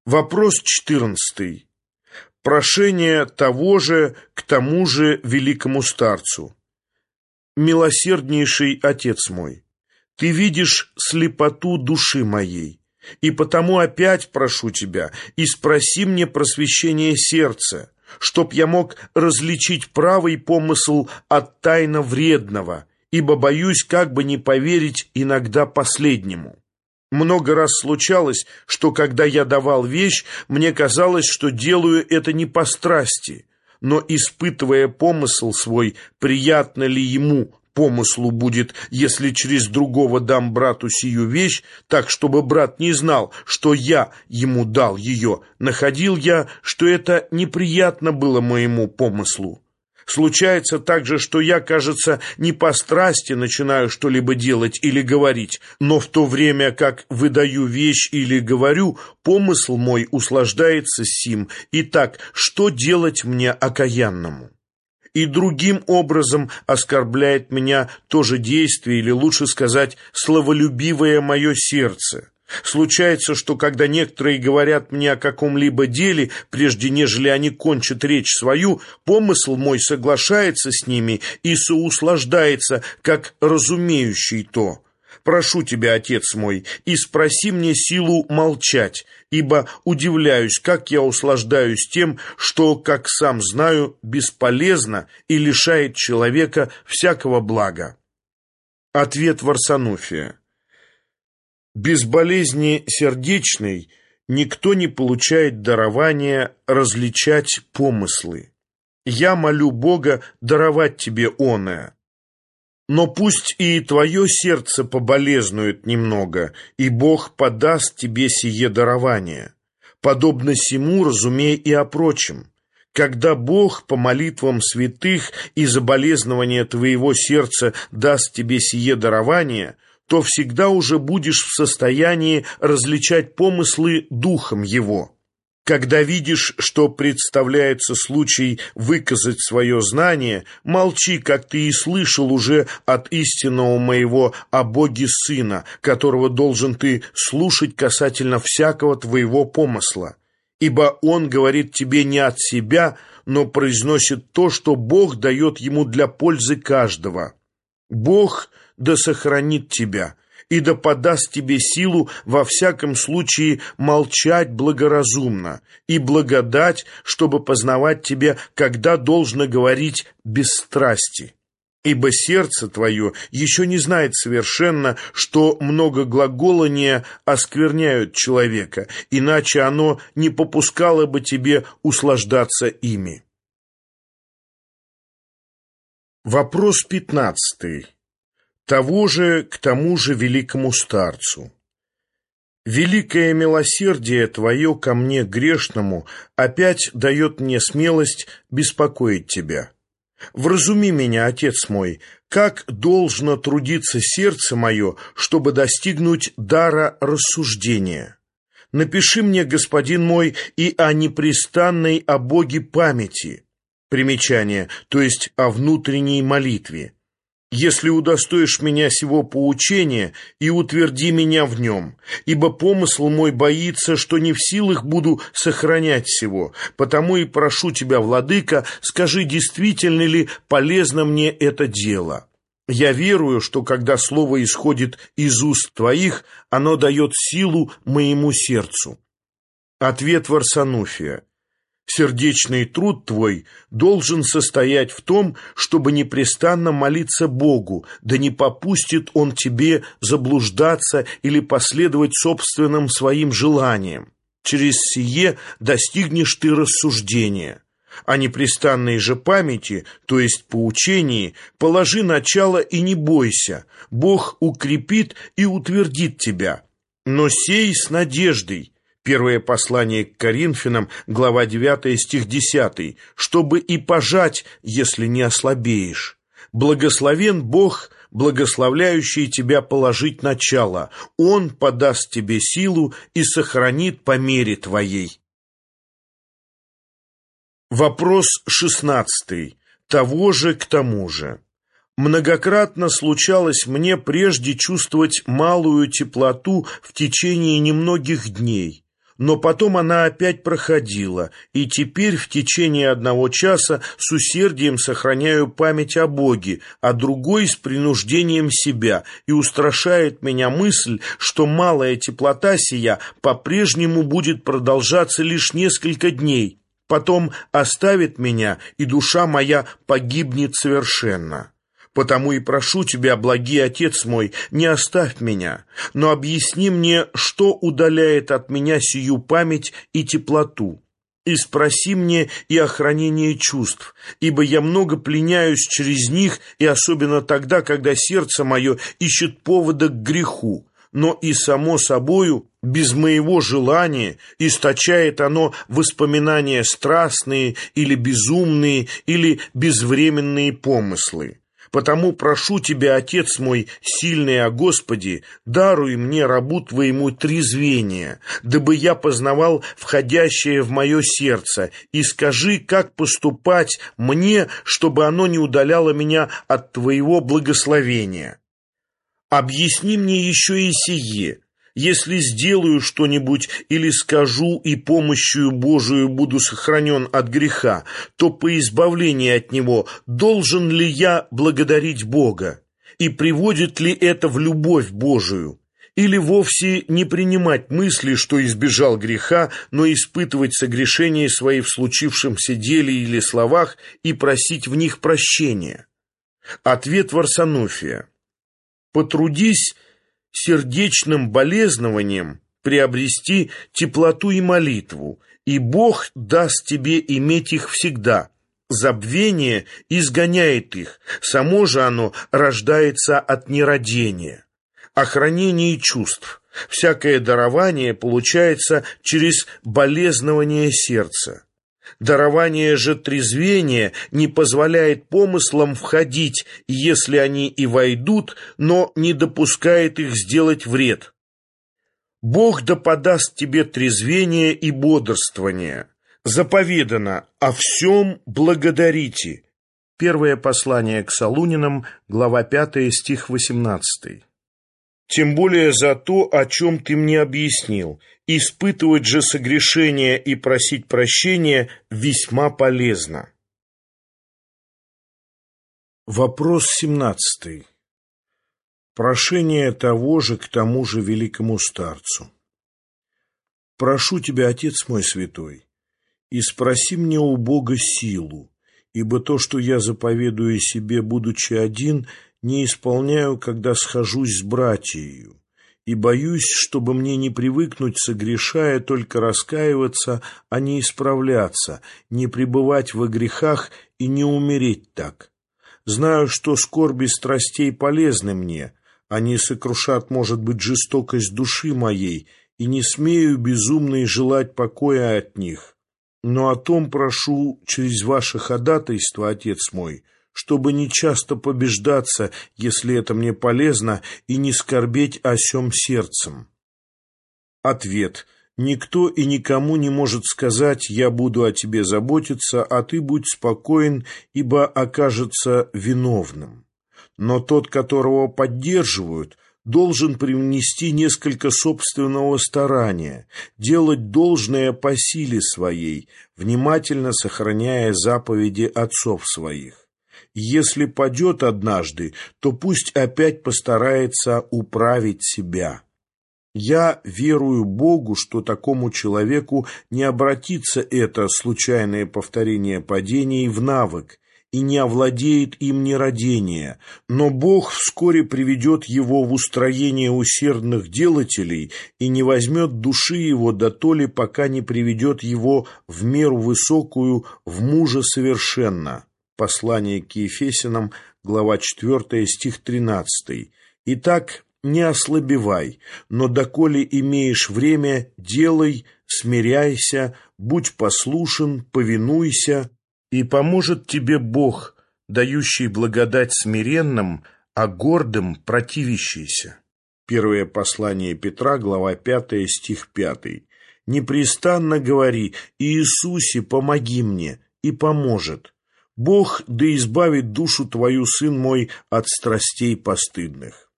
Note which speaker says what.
Speaker 1: Вопрос 14. Прошение того же к тому же великому старцу. Милосерднейший Отец мой, Ты видишь слепоту души моей, и потому опять прошу Тебя, и спроси мне просвещение сердца, чтоб я мог различить правый помысл от тайно вредного, ибо боюсь как бы не поверить иногда последнему. Много раз случалось, что когда я давал вещь, мне казалось, что делаю это не по страсти, но, испытывая помысл свой, приятно ли ему помыслу будет, если через другого дам брату сию вещь, так, чтобы брат не знал, что я ему дал ее, находил я, что это неприятно было моему помыслу. Случается также, что я, кажется, не по страсти начинаю что-либо делать или говорить, но в то время, как выдаю вещь или говорю, помысл мой услаждается сим. Итак, что делать мне окаянному? И другим образом оскорбляет меня то же действие, или лучше сказать, славолюбивое мое сердце. Случается, что когда некоторые говорят мне о каком-либо деле, прежде нежели они кончат речь свою, помысл мой соглашается с ними и соуслаждается, как разумеющий то. Прошу тебя, Отец мой, и спроси мне силу молчать, ибо удивляюсь, как я услаждаюсь тем, что, как сам знаю, бесполезно и лишает человека всякого блага. Ответ Варсонофия. Без болезни сердечной никто не получает дарования различать помыслы. Я молю Бога даровать тебе оное. Но пусть и твое сердце поболезнует немного, и Бог подаст тебе сие дарование. Подобно сему разумей и о прочем. Когда Бог по молитвам святых и за болезнование твоего сердца даст тебе сие дарование, то всегда уже будешь в состоянии различать помыслы духом его. Когда видишь, что представляется случай выказать свое знание, молчи, как ты и слышал уже от истинного моего о Боге Сына, которого должен ты слушать касательно всякого твоего помысла. Ибо Он говорит тебе не от себя, но произносит то, что Бог дает ему для пользы каждого. Бог да сохранит тебя, и да подаст тебе силу во всяком случае молчать благоразумно, и благодать, чтобы познавать тебе, когда должно говорить без страсти. Ибо сердце твое еще не знает совершенно, что многоглаголания оскверняют человека, иначе оно не попускало бы тебе услаждаться ими. Вопрос 15. Того же к тому же великому старцу. Великое милосердие Твое ко мне, грешному, опять дает мне смелость беспокоить Тебя. Вразуми меня, Отец мой, как должно трудиться сердце мое, чтобы достигнуть дара рассуждения. Напиши мне, Господин мой, и о непрестанной о Боге памяти. Примечание, то есть о внутренней молитве. Если удостоишь меня сего поучения, и утверди меня в нем, ибо помысл мой боится, что не в силах буду сохранять сего, потому и прошу тебя, Владыка, скажи, действительно ли полезно мне это дело. Я верую, что когда слово исходит из уст твоих, оно дает силу моему сердцу. Ответ Варсонофия. Сердечный труд твой должен состоять в том, чтобы непрестанно молиться Богу, да не попустит Он тебе заблуждаться или последовать собственным своим желаниям. Через сие достигнешь ты рассуждения. О непрестанной же памяти, то есть поучении, положи начало и не бойся, Бог укрепит и утвердит тебя. Но сей с надеждой. Первое послание к Коринфянам, глава 9, стих 10, чтобы и пожать, если не ослабеешь. Благословен Бог, благословляющий тебя положить начало. Он подаст тебе силу и сохранит по мере твоей. Вопрос 16. Того же к тому же. Многократно случалось мне прежде чувствовать малую теплоту в течение немногих дней, Но потом она опять проходила, и теперь в течение 1 часа с усердием сохраняю память о Боге, а другой с принуждением себя, и устрашает меня мысль, что малая теплота сия по-прежнему будет продолжаться лишь несколько дней, потом оставит меня, и душа моя погибнет совершенно. Потому и прошу тебя, благий Отец мой, не оставь меня, но объясни мне, что удаляет от меня сию память и теплоту, и спроси мне и о хранении чувств, ибо я много пленяюсь через них, и особенно тогда, когда сердце мое ищет повода к греху, но и само собою, без моего желания, источает оно воспоминания страстные или безумные, или безвременные помыслы. Потому прошу тебя, Отец мой, сильный о Господе, даруй мне, рабу твоему, трезвение, дабы я познавал входящее в мое сердце, и скажи, как поступать мне, чтобы оно не удаляло меня от твоего благословения. Объясни мне еще и сие. Если сделаю что-нибудь или скажу, и помощью Божию буду сохранен от греха, то по избавлению от него должен ли я благодарить Бога? И приводит ли это в любовь Божию? Или вовсе не принимать мысли, что избежал греха, но испытывать согрешения свои в случившемся деле или словах и просить в них прощения? Ответ Варсонофия. Потрудись сердечным болезнованием приобрести теплоту и молитву, и Бог даст тебе иметь их всегда. Забвение изгоняет их, само же оно рождается от нерадения. Охранение чувств. Всякое дарование получается через болезнование сердца. Дарование же трезвения не позволяет помыслам входить, если они и войдут, но не допускает их сделать вред. Бог да подаст тебе трезвение и бодрствование. Заповедано: о всем благодарите. Первое послание к Солунянам, глава 5, стих 18. Тем более за то, о чем ты мне объяснил. Испытывать же согрешения и просить прощения весьма полезно. Вопрос 17. Прошение того же к тому же великому старцу. Прошу тебя, Отец мой святой, и спроси мне у Бога силу, ибо то, что я заповедую себе, будучи один, не исполняю, когда схожусь с братией, и боюсь, чтобы мне не привыкнуть, согрешая, только раскаиваться, а не исправляться, не пребывать во грехах и не умереть так. Знаю, что скорби страстей полезны мне, они сокрушат, может быть, жестокость души моей, и не смею безумно желать покоя от них. Но о том прошу через ваше ходатайство, Отец мой, чтобы не часто побеждаться, если это мне полезно, и не скорбеть о сем сердцем. Ответ. Никто и никому не может сказать: «Я буду о тебе заботиться, а ты будь спокоен, ибо окажется виновным». Но тот, которого поддерживают, должен привнести несколько собственного старания, делать должное по силе своей, внимательно сохраняя заповеди отцов своих. Если падет однажды, то пусть опять постарается управить себя. Я верую Богу, что такому человеку не обратится это случайное повторение падений в навык, и не овладеет им нерадение, но Бог вскоре приведет его в устроение усердных делателей и не возьмет души его дотоле, пока не приведет его в меру высокую, в мужа совершенно. Послание к Ефесянам, глава 4, стих 13. Итак, не ослабевай, но доколе имеешь время, делай, смиряйся, будь послушен, повинуйся, и поможет тебе Бог, дающий благодать смиренным, а гордым противящийся. Первое послание Петра, глава 5, стих 5. Непрестанно говори: «Иисусе, помоги мне», и поможет. Бог да избавит душу твою, сын мой, от страстей постыдных.